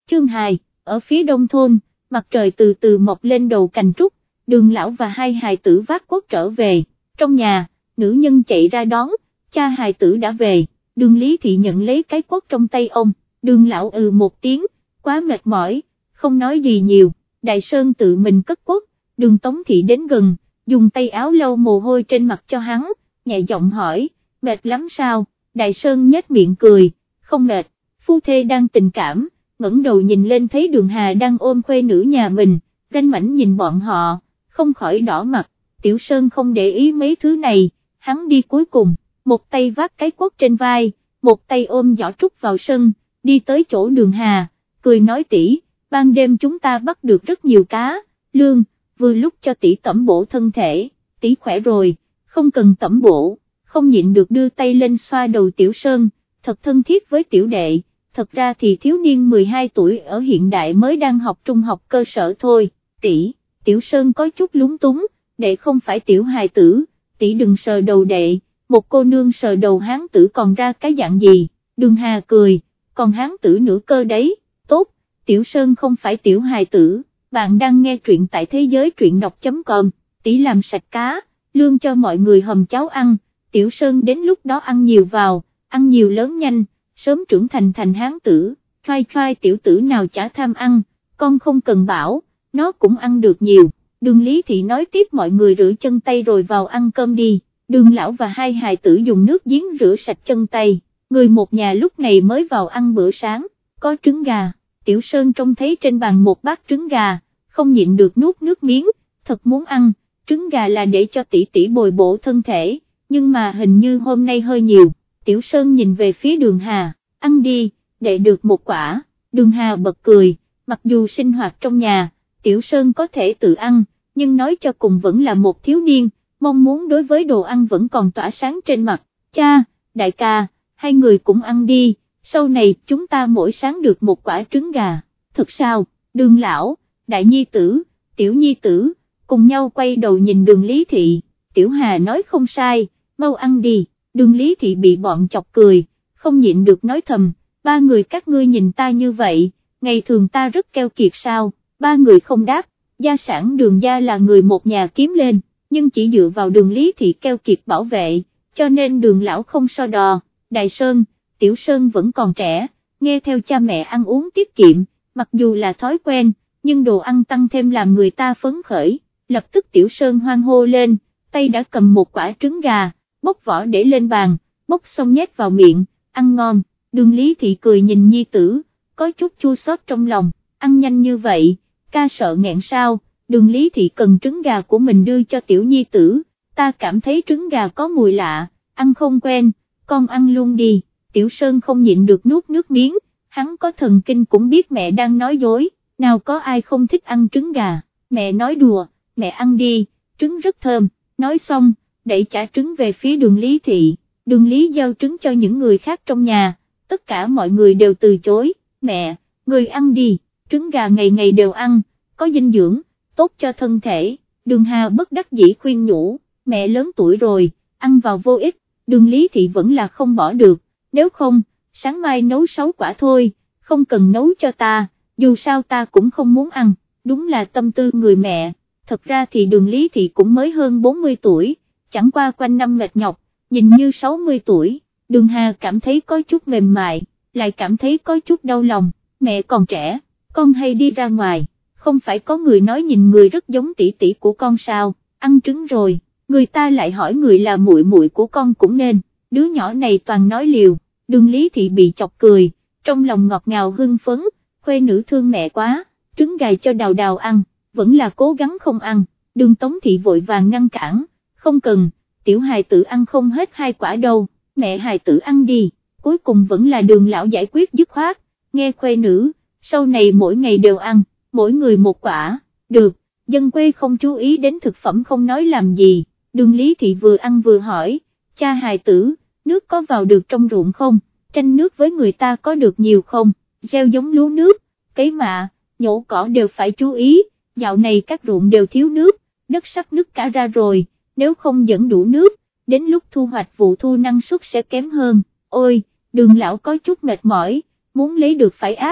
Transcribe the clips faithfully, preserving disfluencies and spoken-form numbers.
Chương hai, ở phía đông thôn, mặt trời từ từ mọc lên đầu cành trúc, Đường lão và hai hài tử vác cuốc trở về, trong nhà, nữ nhân chạy ra đón, cha hài tử đã về, Đường Lý Thị nhận lấy cái cuốc trong tay ông, Đường lão ừ một tiếng, quá mệt mỏi, không nói gì nhiều, Đại Sơn tự mình cất cuốc, Đường Tống Thị đến gần, dùng tay áo lau mồ hôi trên mặt cho hắn, nhẹ giọng hỏi, mệt lắm sao, Đại Sơn nhếch miệng cười, không mệt, phu thê đang tình cảm, ngẩng đầu nhìn lên thấy Đường Hà đang ôm khuê nữ nhà mình, ranh mảnh nhìn bọn họ, không khỏi đỏ mặt, Tiểu Sơn không để ý mấy thứ này, hắn đi cuối cùng, một tay vác cái cuốc trên vai, một tay ôm giỏ trúc vào sân, đi tới chỗ Đường Hà, cười nói tỷ, ban đêm chúng ta bắt được rất nhiều cá, lương, vừa lúc cho tỷ tẩm bổ thân thể, tỷ khỏe rồi, không cần tẩm bổ, không nhịn được đưa tay lên xoa đầu Tiểu Sơn, thật thân thiết với tiểu đệ, thật ra thì thiếu niên mười hai tuổi ở hiện đại mới đang học trung học cơ sở thôi, tỷ, Tiểu Sơn có chút lúng túng, đệ không phải tiểu hài tử, tỷ đừng sờ đầu đệ, một cô nương sờ đầu hán tử còn ra cái dạng gì, Đường Hà cười, còn hán tử nữa cơ đấy, tốt, Tiểu Sơn không phải tiểu hài tử, bạn đang nghe truyện tại thế giới truyện đọc.com, tỷ làm sạch cá, lương cho mọi người hầm cháo ăn, Tiểu Sơn đến lúc đó ăn nhiều vào, ăn nhiều lớn nhanh, sớm trưởng thành thành hán tử, trai trai tiểu tử nào chả tham ăn, con không cần bảo, nó cũng ăn được nhiều, Đường Lý Thị nói tiếp mọi người rửa chân tay rồi vào ăn cơm đi, Đường lão và hai hài tử dùng nước giếng rửa sạch chân tay, người một nhà lúc này mới vào ăn bữa sáng, có trứng gà, Tiểu Sơn trông thấy trên bàn một bát trứng gà, không nhịn được nuốt nước miếng, thật muốn ăn, trứng gà là để cho tỷ tỷ bồi bổ thân thể, nhưng mà hình như hôm nay hơi nhiều, Tiểu Sơn nhìn về phía Đường Hà, ăn đi, để được một quả, Đường Hà bật cười, mặc dù sinh hoạt trong nhà, Tiểu Sơn có thể tự ăn, nhưng nói cho cùng vẫn là một thiếu niên, mong muốn đối với đồ ăn vẫn còn tỏa sáng trên mặt, cha, đại ca, hai người cũng ăn đi, sau này chúng ta mỗi sáng được một quả trứng gà, thật sao, Đường lão, đại nhi tử, tiểu nhi tử, cùng nhau quay đầu nhìn Đường Lý Thị, Tiểu Hà nói không sai, mau ăn đi, Đường Lý Thị bị bọn chọc cười, không nhịn được nói thầm, ba người các ngươi nhìn ta như vậy, ngày thường ta rất keo kiệt sao, ba người không đáp, gia sản Đường gia là người một nhà kiếm lên, nhưng chỉ dựa vào Đường Lý Thị keo kiệt bảo vệ, cho nên Đường lão không so đo, Đại Sơn, Tiểu Sơn vẫn còn trẻ, nghe theo cha mẹ ăn uống tiết kiệm, mặc dù là thói quen, nhưng đồ ăn tăng thêm làm người ta phấn khởi, lập tức Tiểu Sơn hoan hô lên, tay đã cầm một quả trứng gà, bóc vỏ để lên bàn, bóc xong nhét vào miệng, ăn ngon, Đường Lý Thị cười nhìn nhi tử, có chút chua xót trong lòng, ăn nhanh như vậy, ca sợ nghẹn sao, Đường Lý Thị cần trứng gà của mình đưa cho tiểu nhi tử, ta cảm thấy trứng gà có mùi lạ, ăn không quen, con ăn luôn đi, Tiểu Sơn không nhịn được nuốt nước miếng, hắn có thần kinh cũng biết mẹ đang nói dối, nào có ai không thích ăn trứng gà, mẹ nói đùa, mẹ ăn đi, trứng rất thơm, nói xong, đẩy trả trứng về phía Đường Lý Thị, Đường Lý giao trứng cho những người khác trong nhà, tất cả mọi người đều từ chối, mẹ, người ăn đi, trứng gà ngày ngày đều ăn, có dinh dưỡng, tốt cho thân thể, Đường Hà bất đắc dĩ khuyên nhủ, mẹ lớn tuổi rồi, ăn vào vô ích, Đường Lý Thị vẫn là không bỏ được, nếu không, sáng mai nấu sáu quả thôi, không cần nấu cho ta, dù sao ta cũng không muốn ăn, đúng là tâm tư người mẹ, thật ra thì Đường Lý Thị cũng mới hơn bốn mươi tuổi, chẳng qua quanh năm mệt nhọc, nhìn như sáu mươi tuổi, Đường Hà cảm thấy có chút mềm mại, lại cảm thấy có chút đau lòng, mẹ còn trẻ, con hay đi ra ngoài, không phải có người nói nhìn người rất giống tỷ tỷ của con sao, ăn trứng rồi, người ta lại hỏi người là muội muội của con cũng nên, đứa nhỏ này toàn nói liều, Đường Lý Thị bị chọc cười, trong lòng ngọt ngào hưng phấn, khuê nữ thương mẹ quá, trứng gà cho Đào Đào ăn, vẫn là cố gắng không ăn, Đường Tống Thị vội vàng ngăn cản, không cần, tiểu hài tử ăn không hết hai quả đâu, mẹ hài tử ăn đi, cuối cùng vẫn là Đường lão giải quyết dứt khoát, nghe khuê nữ, sau này mỗi ngày đều ăn, mỗi người một quả, được, dân quê không chú ý đến thực phẩm không nói làm gì, Đường Lý Thị vừa ăn vừa hỏi, cha hài tử, nước có vào được trong ruộng không, tranh nước với người ta có được nhiều không, gieo giống lúa nước, cấy mạ, nhổ cỏ đều phải chú ý, dạo này các ruộng đều thiếu nước, đất sắp nứt cả ra rồi, nếu không dẫn đủ nước, đến lúc thu hoạch vụ thu năng suất sẽ kém hơn, ôi, Đường lão có chút mệt mỏi, muốn lấy được phải ác,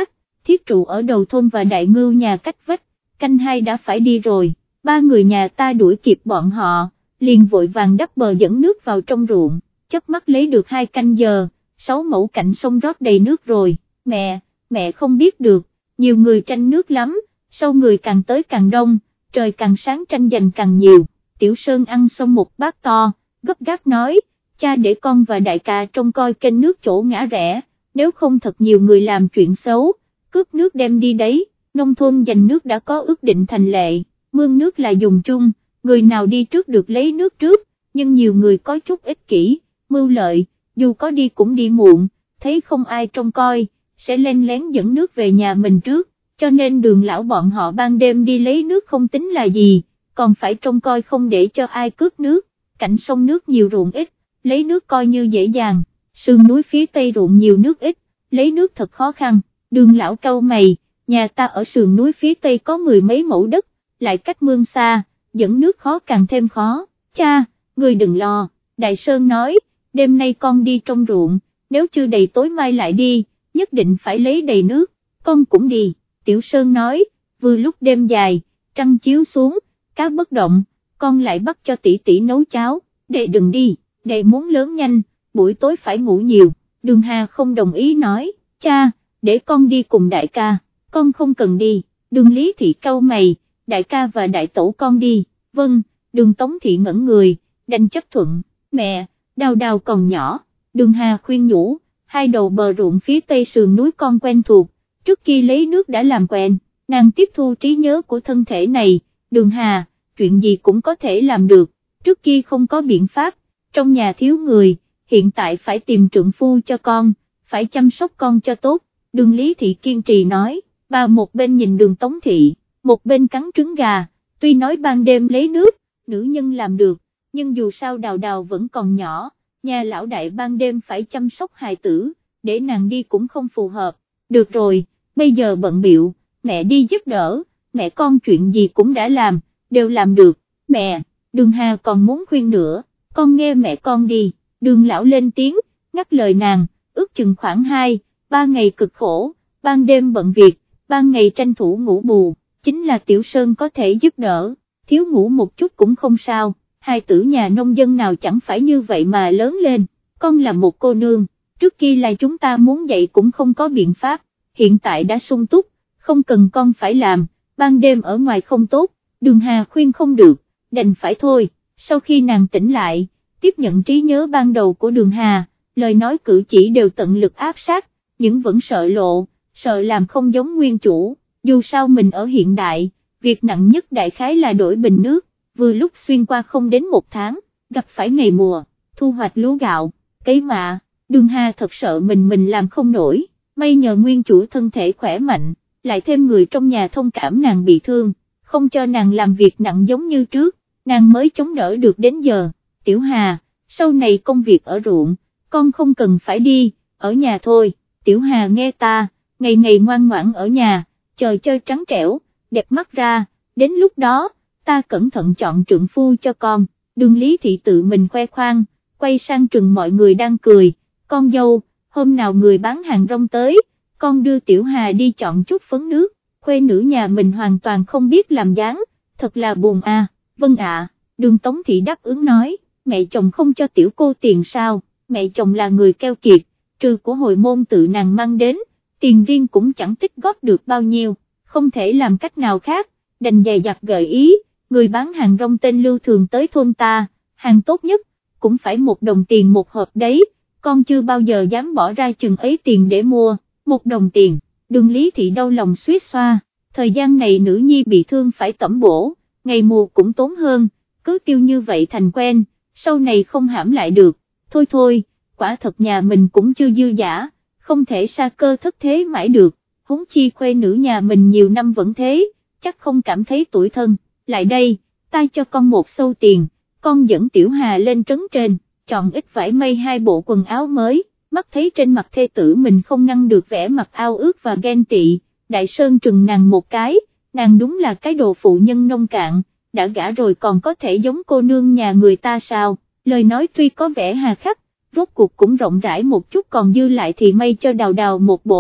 Thiết Trụ ở đầu thôn và Đại Ngưu nhà cách vách, canh hai đã phải đi rồi, ba người nhà ta đuổi kịp bọn họ, liền vội vàng đắp bờ dẫn nước vào trong ruộng, chớp mắt lấy được hai canh giờ, sáu mẫu cạnh sông rót đầy nước rồi, mẹ, mẹ không biết được, nhiều người tranh nước lắm, sau người càng tới càng đông, trời càng sáng tranh giành càng nhiều. Tiểu Sơn ăn xong một bát to, gấp gáp nói, cha để con và đại ca trông coi kênh nước chỗ ngã rẽ, nếu không thật nhiều người làm chuyện xấu, cướp nước đem đi đấy, nông thôn giành nước đã có ước định thành lệ, mương nước là dùng chung, người nào đi trước được lấy nước trước, nhưng nhiều người có chút ích kỷ, mưu lợi, dù có đi cũng đi muộn, thấy không ai trông coi, sẽ len lén dẫn nước về nhà mình trước, cho nên Đường lão bọn họ ban đêm đi lấy nước không tính là gì, còn phải trông coi không để cho ai cướp nước, cạnh sông nước nhiều ruộng ít, lấy nước coi như dễ dàng, sườn núi phía tây ruộng nhiều nước ít, lấy nước thật khó khăn. Đường lão cau mày, nhà ta ở sườn núi phía tây có mười mấy mẫu đất, lại cách mương xa, dẫn nước khó càng thêm khó, cha, người đừng lo, Đại Sơn nói, đêm nay con đi trong ruộng, nếu chưa đầy tối mai lại đi, nhất định phải lấy đầy nước, con cũng đi, Tiểu Sơn nói, vừa lúc đêm dài, trăng chiếu xuống, cá bất động, con lại bắt cho tỷ tỷ nấu cháo, đệ đừng đi, đệ muốn lớn nhanh, buổi tối phải ngủ nhiều, Đường Hà không đồng ý nói, cha, để con đi cùng đại ca, con không cần đi, Đường Lý Thị cau mày, đại ca và đại tổ con đi, vâng, Đường Tống Thị ngẩn người, đành chấp thuận, mẹ, Đào Đào còn nhỏ, Đường Hà khuyên nhủ, hai đầu bờ ruộng phía tây sườn núi con quen thuộc, trước khi lấy nước đã làm quen, nàng tiếp thu trí nhớ của thân thể này, Đường Hà, chuyện gì cũng có thể làm được, trước kia không có biện pháp, trong nhà thiếu người, hiện tại phải tìm trượng phu cho con, phải chăm sóc con cho tốt, Đường Lý Thị kiên trì nói, bà một bên nhìn Đường Tống Thị, một bên cắn trứng gà, tuy nói ban đêm lấy nước, nữ nhân làm được, nhưng dù sao Đào Đào vẫn còn nhỏ, nhà lão đại ban đêm phải chăm sóc hài tử, để nàng đi cũng không phù hợp, được rồi, bây giờ bận bịu, mẹ đi giúp đỡ, mẹ con chuyện gì cũng đã làm, đều làm được, mẹ, Đường Hà còn muốn khuyên nữa, con nghe mẹ con đi, Đường lão lên tiếng, ngắt lời nàng, ước chừng khoảng hai, ba ngày cực khổ, ban đêm bận việc, ban ngày tranh thủ ngủ bù, chính là Tiểu Sơn có thể giúp đỡ, thiếu ngủ một chút cũng không sao, hai tử nhà nông dân nào chẳng phải như vậy mà lớn lên, con là một cô nương, trước kia là chúng ta muốn dạy cũng không có biện pháp, hiện tại đã sung túc, không cần con phải làm, ban đêm ở ngoài không tốt, Đường Hà khuyên không được, đành phải thôi, sau khi nàng tỉnh lại, tiếp nhận trí nhớ ban đầu của Đường Hà, lời nói cử chỉ đều tận lực áp sát, nhưng vẫn sợ lộ, sợ làm không giống nguyên chủ, dù sao mình ở hiện đại, việc nặng nhất đại khái là đổi bình nước, vừa lúc xuyên qua không đến một tháng, gặp phải ngày mùa, thu hoạch lúa gạo, cấy mạ, Đường Hà thật sợ mình mình làm không nổi, may nhờ nguyên chủ thân thể khỏe mạnh, lại thêm người trong nhà thông cảm nàng bị thương, không cho nàng làm việc nặng giống như trước, nàng mới chống đỡ được đến giờ. Tiểu Hà, sau này công việc ở ruộng, con không cần phải đi, ở nhà thôi, Tiểu Hà nghe ta, ngày ngày ngoan ngoãn ở nhà, chờ chơi trắng trẻo, đẹp mắt ra, đến lúc đó, ta cẩn thận chọn trượng phu cho con, Đường Lý Thị tự mình khoe khoang, quay sang trừng mọi người đang cười, con dâu, hôm nào người bán hàng rong tới, con đưa Tiểu Hà đi chọn chút phấn nước, khuê nữ nhà mình hoàn toàn không biết làm dáng, thật là buồn à, vâng ạ, Đường Tống Thị đáp ứng nói, mẹ chồng không cho tiểu cô tiền sao, mẹ chồng là người keo kiệt, trừ của hồi môn tự nàng mang đến, tiền riêng cũng chẳng tích góp được bao nhiêu, không thể làm cách nào khác, đành dè dặt gợi ý, người bán hàng rong tên Lưu thường tới thôn ta, hàng tốt nhất, cũng phải một đồng tiền một hộp đấy, con chưa bao giờ dám bỏ ra chừng ấy tiền để mua, một đồng tiền, Đường Lý Thị đau lòng suýt xoa, thời gian này nữ nhi bị thương phải tẩm bổ, ngày mùa cũng tốn hơn, cứ tiêu như vậy thành quen, sau này không hãm lại được, thôi thôi, quả thật nhà mình cũng chưa dư giả, không thể sa cơ thất thế mãi được, huống chi khuê nữ nhà mình nhiều năm vẫn thế, chắc không cảm thấy tủi thân, lại đây, ta cho con một xâu tiền, con dẫn Tiểu Hà lên trấn trên, chọn ít vải mây hai bộ quần áo mới, mắt thấy trên mặt thê tử mình không ngăn được vẻ mặt ao ước và ghen tị, Đại Sơn trừng nàng một cái, nàng đúng là cái đồ phụ nhân nông cạn, đã gả rồi còn có thể giống cô nương nhà người ta sao, lời nói tuy có vẻ hà khắc, rốt cuộc cũng rộng rãi một chút còn dư lại thì may cho Đào Đào một bộ,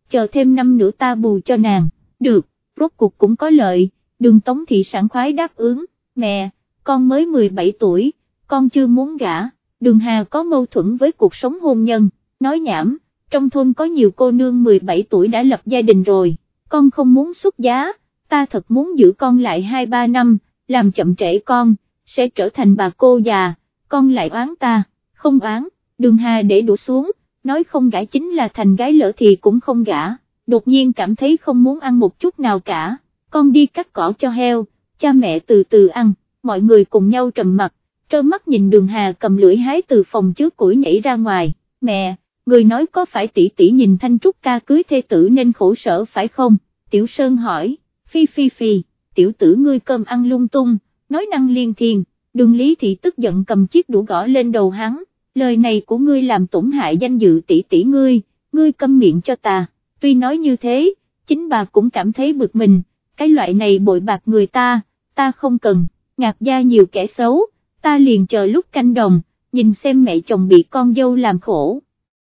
chờ thêm năm nữa ta bù cho nàng, được, rốt cuộc cũng có lợi, Đường Tống Thị sảng khoái đáp ứng, mẹ, con mới mười bảy tuổi, con chưa muốn gả. Đường Hà có mâu thuẫn với cuộc sống hôn nhân, nói nhảm, trong thôn có nhiều cô nương mười bảy tuổi đã lập gia đình rồi, con không muốn xuất giá, ta thật muốn giữ con lại hai ba năm, làm chậm trễ con, sẽ trở thành bà cô già, con lại oán ta, không oán. Đường Hà để đũa xuống, nói không gả chính là thành gái lỡ thì cũng không gả, đột nhiên cảm thấy không muốn ăn một chút nào cả, con đi cắt cỏ cho heo, cha mẹ từ từ ăn, mọi người cùng nhau trầm mặt, trơ mắt nhìn Đường Hà cầm lưỡi hái từ phòng trước củi nhảy ra ngoài, mẹ, người nói có phải tỷ tỷ nhìn Thanh Trúc ca cưới thê tử nên khổ sở phải không? Tiểu Sơn hỏi, phi phi phi, tiểu tử ngươi cơm ăn lung tung, nói năng liên thiên. Đường Lý Thị tức giận cầm chiếc đũa gõ lên đầu hắn, lời này của ngươi làm tổn hại danh dự tỷ tỷ ngươi, ngươi câm miệng cho ta. Tuy nói như thế, chính bà cũng cảm thấy bực mình, cái loại này bội bạc người ta, ta không cần, Ngạc gia nhiều kẻ xấu, ta liền chờ lúc canh đồng, nhìn xem mẹ chồng bị con dâu làm khổ.